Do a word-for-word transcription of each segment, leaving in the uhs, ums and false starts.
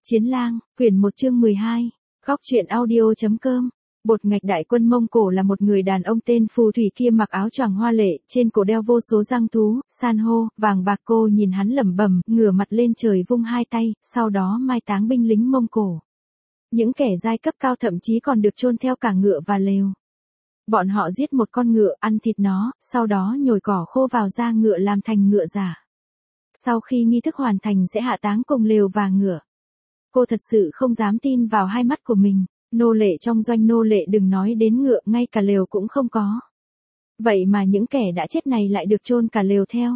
Chiến lang, quyển một chương mười hai, góc truyện audio.com. Bột ngạch đại quân Mông Cổ là một người đàn ông tên Phù Thủy kia mặc áo choàng hoa lệ, trên cổ đeo vô số răng thú, san hô, vàng bạc. Cô nhìn hắn lẩm bẩm, ngửa mặt lên trời vung hai tay, sau đó mai táng binh lính Mông Cổ. Những kẻ giai cấp cao thậm chí còn được chôn theo cả ngựa và lều. Bọn họ giết một con ngựa, ăn thịt nó, sau đó nhồi cỏ khô vào da ngựa làm thành ngựa giả. Sau khi nghi thức hoàn thành sẽ hạ táng cùng lều và ngựa. Cô thật sự không dám tin vào hai mắt của mình, nô lệ trong doanh nô lệ đừng nói đến ngựa, ngay cả lều cũng không có. Vậy mà những kẻ đã chết này lại được chôn cả lều theo.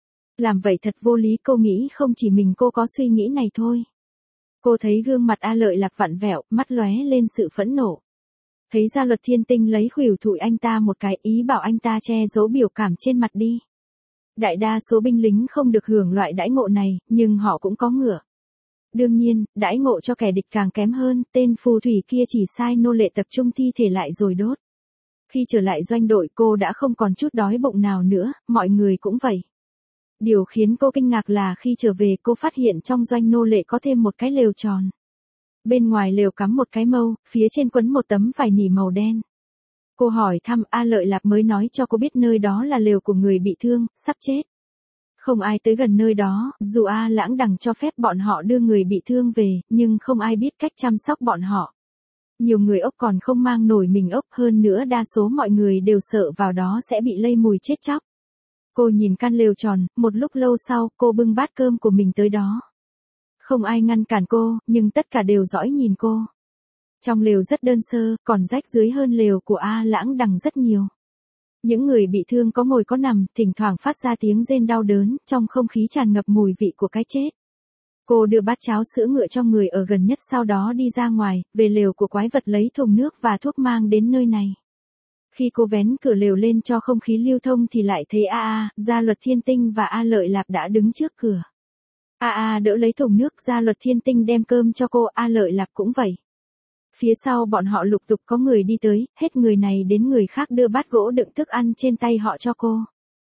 Làm vậy thật vô lý, cô nghĩ không chỉ mình cô có suy nghĩ này thôi. Cô thấy gương mặt A Lợi Lạp vặn vẹo, mắt lóe lên sự phẫn nộ. Thấy Gia Luật Thiên Tinh lấy khuỷu thụi anh ta một cái, ý bảo anh ta che giấu biểu cảm trên mặt đi. Đại đa số binh lính không được hưởng loại đãi ngộ này, nhưng họ cũng có ngựa. Đương nhiên, đãi ngộ cho kẻ địch càng kém hơn, tên phù thủy kia chỉ sai nô lệ tập trung thi thể lại rồi đốt. Khi trở lại doanh đội cô đã không còn chút đói bụng nào nữa, mọi người cũng vậy. Điều khiến cô kinh ngạc là khi trở về cô phát hiện trong doanh nô lệ có thêm một cái lều tròn. Bên ngoài lều cắm một cái mâu, phía trên quấn một tấm vải nỉ màu đen. Cô hỏi thăm, A Lợi Lạp mới nói cho cô biết nơi đó là lều của người bị thương, sắp chết. Không ai tới gần nơi đó, dù A Lãng Đằng cho phép bọn họ đưa người bị thương về, nhưng không ai biết cách chăm sóc bọn họ. Nhiều người ốc còn không mang nổi mình ốc, hơn nữa đa số mọi người đều sợ vào đó sẽ bị lây mùi chết chóc. Cô nhìn căn lều tròn, một lúc lâu sau, cô bưng bát cơm của mình tới đó. Không ai ngăn cản cô, nhưng tất cả đều dõi nhìn cô. Trong lều rất đơn sơ, còn rách dưới hơn lều của A Lãng Đằng rất nhiều. Những người bị thương có ngồi có nằm, thỉnh thoảng phát ra tiếng rên đau đớn, trong không khí tràn ngập mùi vị của cái chết. Cô đưa bát cháo sữa ngựa cho người ở gần nhất, sau đó đi ra ngoài, về lều của quái vật lấy thùng nước và thuốc mang đến nơi này. Khi cô vén cửa lều lên cho không khí lưu thông thì lại thấy A A, Gia Luật Thiên Tinh và A Lợi Lạp đã đứng trước cửa. A A đỡ lấy thùng nước, Gia Luật Thiên Tinh đem cơm cho cô, A Lợi Lạp cũng vậy. Phía sau bọn họ lục tục có người đi tới, hết người này đến người khác đưa bát gỗ đựng thức ăn trên tay họ cho cô.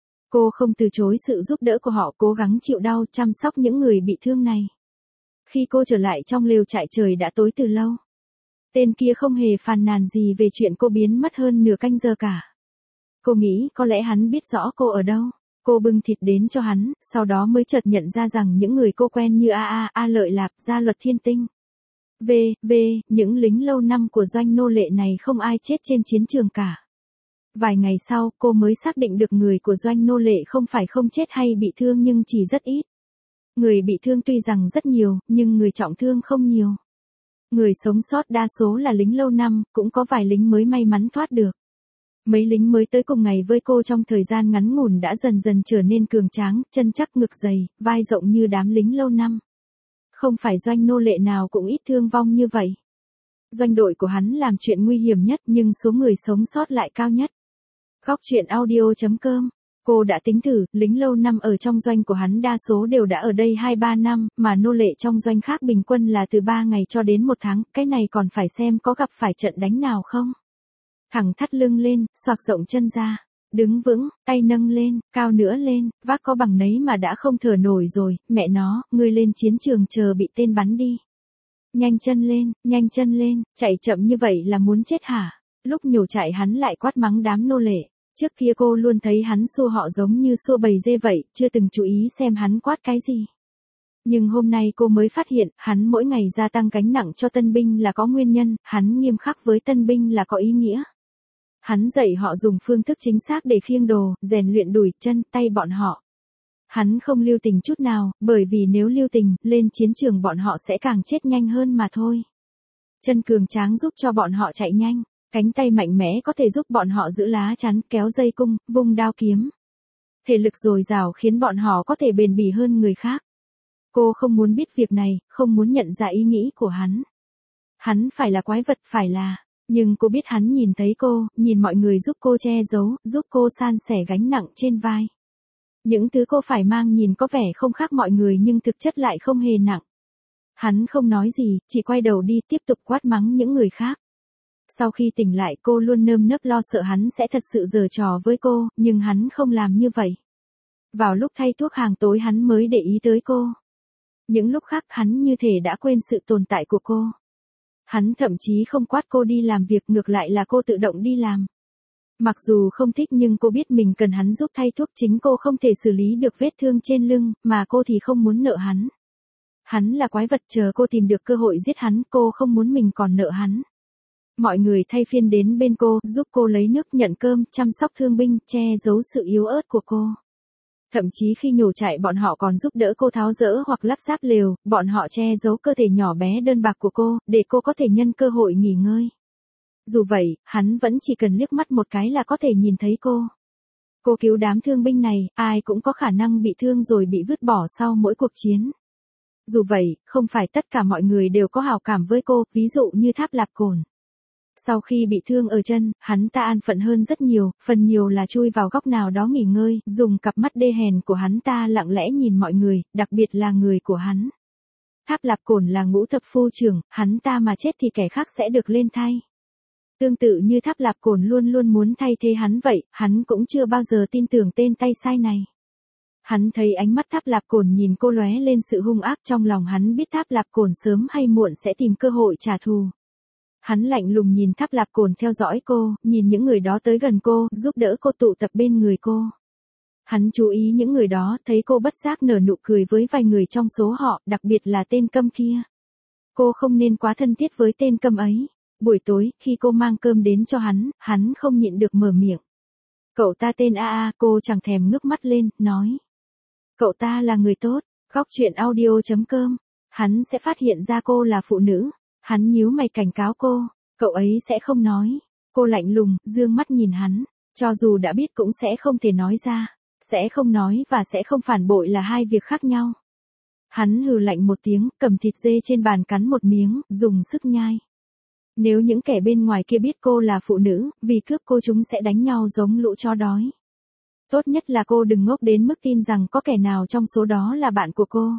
Cô không từ chối sự giúp đỡ của họ, cố gắng chịu đau, chăm sóc những người bị thương này. Khi cô trở lại trong lều trại trời đã tối từ lâu. Tên kia không hề phàn nàn gì về chuyện cô biến mất hơn nửa canh giờ cả. Cô nghĩ có lẽ hắn biết rõ cô ở đâu. Cô bưng thịt đến cho hắn, sau đó mới chợt nhận ra rằng những người cô quen như A A, A Lợi Lạp, Gia Luật Thiên Tinh. V, V, những lính lâu năm của doanh nô lệ này không ai chết trên chiến trường cả. Vài ngày sau, cô mới xác định được người của doanh nô lệ không phải không chết hay bị thương nhưng chỉ rất ít. Người bị thương tuy rằng rất nhiều, nhưng người trọng thương không nhiều. Người sống sót đa số là lính lâu năm, cũng có vài lính mới may mắn thoát được. Mấy lính mới tới cùng ngày với cô trong thời gian ngắn ngủn đã dần dần trở nên cường tráng, chân chắc ngực dày, vai rộng như đám lính lâu năm. Không phải doanh nô lệ nào cũng ít thương vong như vậy. Doanh đội của hắn làm chuyện nguy hiểm nhất nhưng số người sống sót lại cao nhất. Góc truyện audio.com. Cô đã tính thử, lính lâu năm ở trong doanh của hắn đa số đều đã ở đây hai ba năm, mà nô lệ trong doanh khác bình quân là từ ba ngày cho đến một tháng, cái này còn phải xem có gặp phải trận đánh nào không. Thẳng thắt lưng lên, xoạc rộng chân ra. Đứng vững, tay nâng lên, cao nữa lên, vác có bằng nấy mà đã không thở nổi rồi, mẹ nó, ngươi lên chiến trường chờ bị tên bắn đi. Nhanh chân lên, nhanh chân lên, chạy chậm như vậy là muốn chết hả? Lúc nhổ chạy hắn lại quát mắng đám nô lệ. Trước kia cô luôn thấy hắn xua họ giống như xua bầy dê vậy, chưa từng chú ý xem hắn quát cái gì. Nhưng hôm nay cô mới phát hiện, hắn mỗi ngày gia tăng gánh nặng cho tân binh là có nguyên nhân, hắn nghiêm khắc với tân binh là có ý nghĩa. Hắn dạy họ dùng phương thức chính xác để khiêng đồ, rèn luyện đùi, chân, tay bọn họ. Hắn không lưu tình chút nào, bởi vì nếu lưu tình, lên chiến trường bọn họ sẽ càng chết nhanh hơn mà thôi. Chân cường tráng giúp cho bọn họ chạy nhanh, cánh tay mạnh mẽ có thể giúp bọn họ giữ lá chắn, kéo dây cung, vung đao kiếm. Thể lực dồi dào khiến bọn họ có thể bền bỉ hơn người khác. Cô không muốn biết việc này, không muốn nhận ra ý nghĩ của hắn. Hắn phải là quái vật, phải là... Nhưng cô biết hắn nhìn thấy cô, nhìn mọi người giúp cô che giấu, giúp cô san sẻ gánh nặng trên vai. Những thứ cô phải mang nhìn có vẻ không khác mọi người nhưng thực chất lại không hề nặng. Hắn không nói gì, chỉ quay đầu đi tiếp tục quát mắng những người khác. Sau khi tỉnh lại cô luôn nơm nớp lo sợ hắn sẽ thật sự giở trò với cô, nhưng hắn không làm như vậy. Vào lúc thay thuốc hàng tối hắn mới để ý tới cô. Những lúc khác hắn như thể đã quên sự tồn tại của cô. Hắn thậm chí không quát cô đi làm việc, ngược lại là cô tự động đi làm. Mặc dù không thích nhưng cô biết mình cần hắn giúp thay thuốc, chính cô không thể xử lý được vết thương trên lưng, mà cô thì không muốn nợ hắn. Hắn là quái vật, chờ cô tìm được cơ hội giết hắn, cô không muốn mình còn nợ hắn. Mọi người thay phiên đến bên cô, giúp cô lấy nước, nhận cơm, chăm sóc thương binh, che giấu sự yếu ớt của cô. Thậm chí khi nhổ trại bọn họ còn giúp đỡ cô tháo dỡ hoặc lắp ráp lều, bọn họ che giấu cơ thể nhỏ bé đơn bạc của cô, để cô có thể nhân cơ hội nghỉ ngơi. Dù vậy, hắn vẫn chỉ cần liếc mắt một cái là có thể nhìn thấy cô. Cô cứu đám thương binh này, ai cũng có khả năng bị thương rồi bị vứt bỏ sau mỗi cuộc chiến. Dù vậy, không phải tất cả mọi người đều có hảo cảm với cô, ví dụ như Tháp Lạp Cổn. Sau khi bị thương ở chân, hắn ta an phận hơn rất nhiều, phần nhiều là chui vào góc nào đó nghỉ ngơi, dùng cặp mắt đê hèn của hắn ta lặng lẽ nhìn mọi người, đặc biệt là người của hắn. Tháp Lạp Cổn là ngũ thập phu trưởng, hắn ta mà chết thì kẻ khác sẽ được lên thay. Tương tự như Tháp Lạp Cổn luôn luôn muốn thay thế hắn vậy, hắn cũng chưa bao giờ tin tưởng tên tay sai này. Hắn thấy ánh mắt Tháp Lạp Cổn nhìn cô lóe lên sự hung ác, trong lòng hắn biết Tháp Lạp Cổn sớm hay muộn sẽ tìm cơ hội trả thù. Hắn lạnh lùng nhìn Tháp Lạp Cổn theo dõi cô, nhìn những người đó tới gần cô, giúp đỡ cô tụ tập bên người cô. Hắn chú ý những người đó, thấy cô bất giác nở nụ cười với vài người trong số họ, đặc biệt là tên Câm kia. Cô không nên quá thân thiết với tên Câm ấy. Buổi tối, khi cô mang cơm đến cho hắn, hắn không nhịn được mở miệng. Cậu ta tên A A, cô chẳng thèm ngước mắt lên, nói. Cậu ta là người tốt, góc chuyện audio chấm com. Hắn sẽ phát hiện ra cô là phụ nữ. Hắn nhíu mày cảnh cáo cô, cậu ấy sẽ không nói. Cô lạnh lùng, dương mắt nhìn hắn, cho dù đã biết cũng sẽ không thể nói ra. Sẽ không nói và sẽ không phản bội là hai việc khác nhau. Hắn hừ lạnh một tiếng, cầm thịt dê trên bàn cắn một miếng, dùng sức nhai. Nếu những kẻ bên ngoài kia biết cô là phụ nữ, vì cướp cô chúng sẽ đánh nhau giống lũ chó đói. Tốt nhất là cô đừng ngốc đến mức tin rằng có kẻ nào trong số đó là bạn của cô.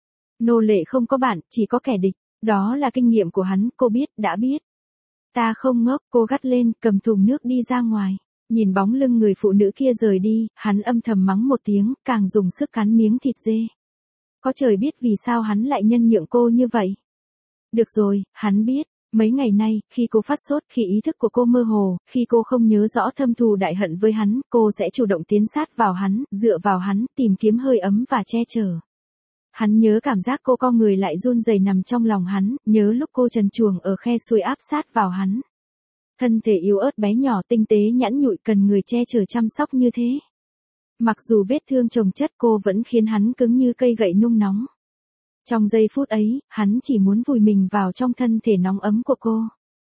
Nô lệ không có bạn, chỉ có kẻ địch. Đó là kinh nghiệm của hắn, cô biết, đã biết. Ta không ngốc, cô gắt lên, cầm thùng nước đi ra ngoài. Nhìn bóng lưng người phụ nữ kia rời đi, hắn âm thầm mắng một tiếng, càng dùng sức cắn miếng thịt dê. Có trời biết vì sao hắn lại nhân nhượng cô như vậy. Được rồi, hắn biết. Mấy ngày nay, khi cô phát sốt, khi ý thức của cô mơ hồ, khi cô không nhớ rõ thâm thù đại hận với hắn, cô sẽ chủ động tiến sát vào hắn, dựa vào hắn, tìm kiếm hơi ấm và che chở. Hắn nhớ cảm giác cô co người lại run rẩy nằm trong lòng hắn, nhớ lúc cô trần truồng ở khe suối áp sát vào hắn. Thân thể yếu ớt bé nhỏ tinh tế nhẵn nhụi cần người che chở chăm sóc như thế. Mặc dù vết thương chồng chất cô vẫn khiến hắn cứng như cây gậy nung nóng. Trong giây phút ấy, hắn chỉ muốn vùi mình vào trong thân thể nóng ấm của cô.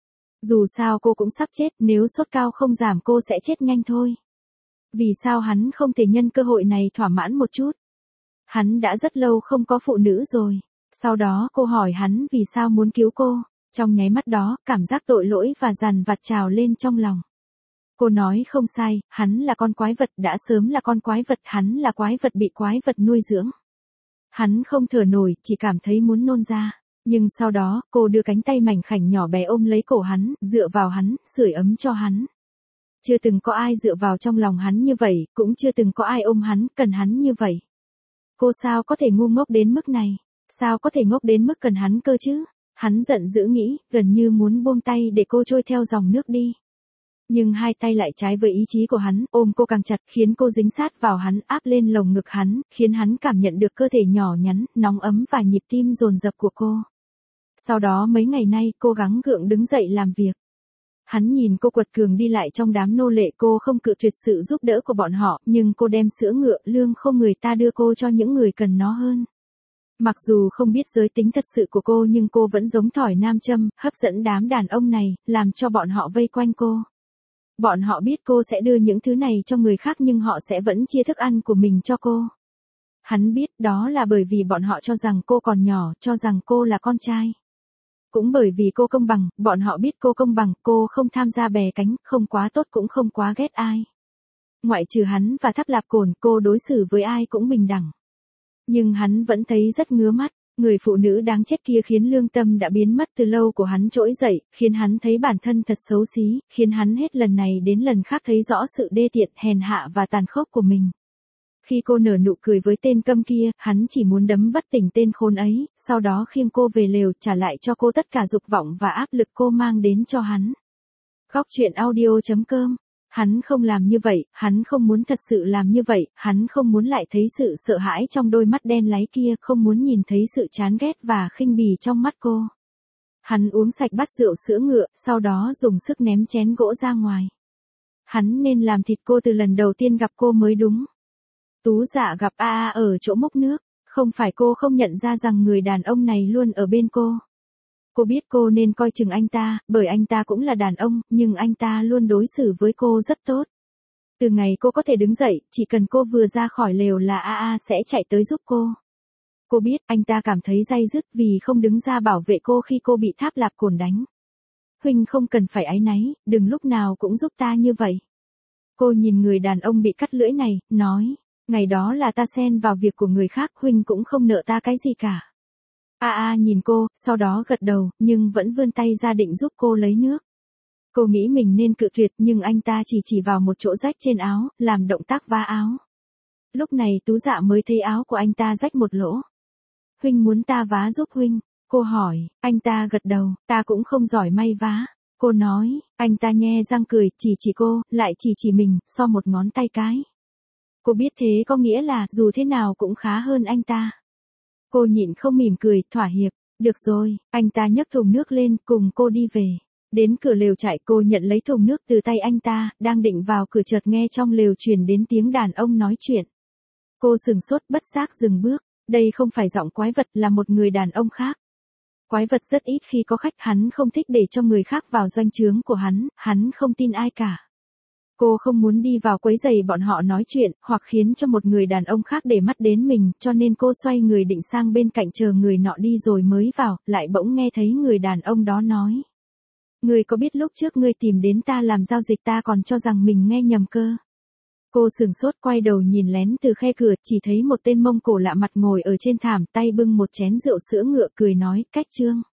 Dù sao cô cũng sắp chết, nếu sốt cao không giảm cô sẽ chết nhanh thôi. Vì sao hắn không thể nhân cơ hội này thỏa mãn một chút? Hắn đã rất lâu không có phụ nữ rồi. Sau đó cô hỏi hắn vì sao muốn cứu cô. Trong nháy mắt đó, cảm giác tội lỗi và dằn vặt trào lên trong lòng. Cô nói không sai, hắn là con quái vật, đã sớm là con quái vật, hắn là quái vật bị quái vật nuôi dưỡng. Hắn không thở nổi, chỉ cảm thấy muốn nôn ra. Nhưng sau đó, cô đưa cánh tay mảnh khảnh nhỏ bé ôm lấy cổ hắn, dựa vào hắn, sưởi ấm cho hắn. Chưa từng có ai dựa vào trong lòng hắn như vậy, cũng chưa từng có ai ôm hắn, cần hắn như vậy. Cô sao có thể ngu ngốc đến mức này? Sao có thể ngốc đến mức cần hắn cơ chứ? Hắn giận dữ nghĩ, gần như muốn buông tay để cô trôi theo dòng nước đi. Nhưng hai tay lại trái với ý chí của hắn, ôm cô càng chặt, khiến cô dính sát vào hắn, áp lên lồng ngực hắn, khiến hắn cảm nhận được cơ thể nhỏ nhắn, nóng ấm và nhịp tim dồn dập của cô. Sau đó mấy ngày nay, cô gắng gượng đứng dậy làm việc. Hắn nhìn cô quật cường đi lại trong đám nô lệ, cô không cự tuyệt sự giúp đỡ của bọn họ, nhưng cô đem sữa ngựa, lương khô người ta đưa cô cho những người cần nó hơn. Mặc dù không biết giới tính thật sự của cô nhưng cô vẫn giống thỏi nam châm, hấp dẫn đám đàn ông này, làm cho bọn họ vây quanh cô. Bọn họ biết cô sẽ đưa những thứ này cho người khác nhưng họ sẽ vẫn chia thức ăn của mình cho cô. Hắn biết đó là bởi vì bọn họ cho rằng cô còn nhỏ, cho rằng cô là con trai. Cũng bởi vì cô công bằng, bọn họ biết cô công bằng, cô không tham gia bè cánh, không quá tốt cũng không quá ghét ai. Ngoại trừ hắn và Tháp Lạp Cổn, cô đối xử với ai cũng bình đẳng. Nhưng hắn vẫn thấy rất ngứa mắt, người phụ nữ đáng chết kia khiến lương tâm đã biến mất từ lâu của hắn trỗi dậy, khiến hắn thấy bản thân thật xấu xí, khiến hắn hết lần này đến lần khác thấy rõ sự đê tiện, hèn hạ và tàn khốc của mình. Khi cô nở nụ cười với tên câm kia, hắn chỉ muốn đấm bất tỉnh tên khốn ấy, sau đó khiêng cô về lều trả lại cho cô tất cả dục vọng và áp lực cô mang đến cho hắn. Góc truyện audio chấm com. Hắn không làm như vậy, hắn không muốn thật sự làm như vậy, hắn không muốn lại thấy sự sợ hãi trong đôi mắt đen láy kia, không muốn nhìn thấy sự chán ghét và khinh bỉ trong mắt cô. Hắn uống sạch bát rượu sữa ngựa, sau đó dùng sức ném chén gỗ ra ngoài. Hắn nên làm thịt cô từ lần đầu tiên gặp cô mới đúng. Tú Dạ gặp A A ở chỗ múc nước, không phải cô không nhận ra rằng người đàn ông này luôn ở bên cô. Cô biết cô nên coi chừng anh ta, bởi anh ta cũng là đàn ông, nhưng anh ta luôn đối xử với cô rất tốt. Từ ngày cô có thể đứng dậy, chỉ cần cô vừa ra khỏi lều là A A sẽ chạy tới giúp cô. Cô biết anh ta cảm thấy day dứt vì không đứng ra bảo vệ cô khi cô bị Tháp Lạc Cồn đánh. Huynh không cần phải áy náy, đừng lúc nào cũng giúp ta như vậy. Cô nhìn người đàn ông bị cắt lưỡi này, nói, ngày đó là ta xen vào việc của người khác, Huynh cũng không nợ ta cái gì cả. A A nhìn cô, sau đó gật đầu, nhưng vẫn vươn tay ra định giúp cô lấy nước. Cô nghĩ mình nên cự tuyệt nhưng anh ta chỉ chỉ vào một chỗ rách trên áo, làm động tác vá áo. Lúc này Tú Dạ mới thấy áo của anh ta rách một lỗ. Huynh muốn ta vá giúp Huynh? Cô hỏi, anh ta gật đầu, ta cũng không giỏi may vá. Cô nói, anh ta nhe răng cười, chỉ chỉ cô, lại chỉ chỉ mình, so một ngón tay cái. Cô biết thế có nghĩa là, dù thế nào cũng khá hơn anh ta. Cô nhịn không mỉm cười, thỏa hiệp, được rồi, anh ta nhấc thùng nước lên, cùng cô đi về. Đến cửa lều trại cô nhận lấy thùng nước từ tay anh ta, đang định vào cửa chợt nghe trong lều truyền đến tiếng đàn ông nói chuyện. Cô sừng sốt bất giác dừng bước, đây không phải giọng quái vật là một người đàn ông khác. Quái vật rất ít khi có khách, hắn không thích để cho người khác vào doanh trướng của hắn, hắn không tin ai cả. Cô không muốn đi vào quấy rầy bọn họ nói chuyện, hoặc khiến cho một người đàn ông khác để mắt đến mình, cho nên cô xoay người định sang bên cạnh chờ người nọ đi rồi mới vào, lại bỗng nghe thấy người đàn ông đó nói. Ngươi có biết lúc trước ngươi tìm đến ta làm giao dịch ta còn cho rằng mình nghe nhầm cơ. Cô sừng sốt quay đầu nhìn lén từ khe cửa, chỉ thấy một tên Mông Cổ lạ mặt ngồi ở trên thảm, tay bưng một chén rượu sữa ngựa, cười nói, Cách Trương.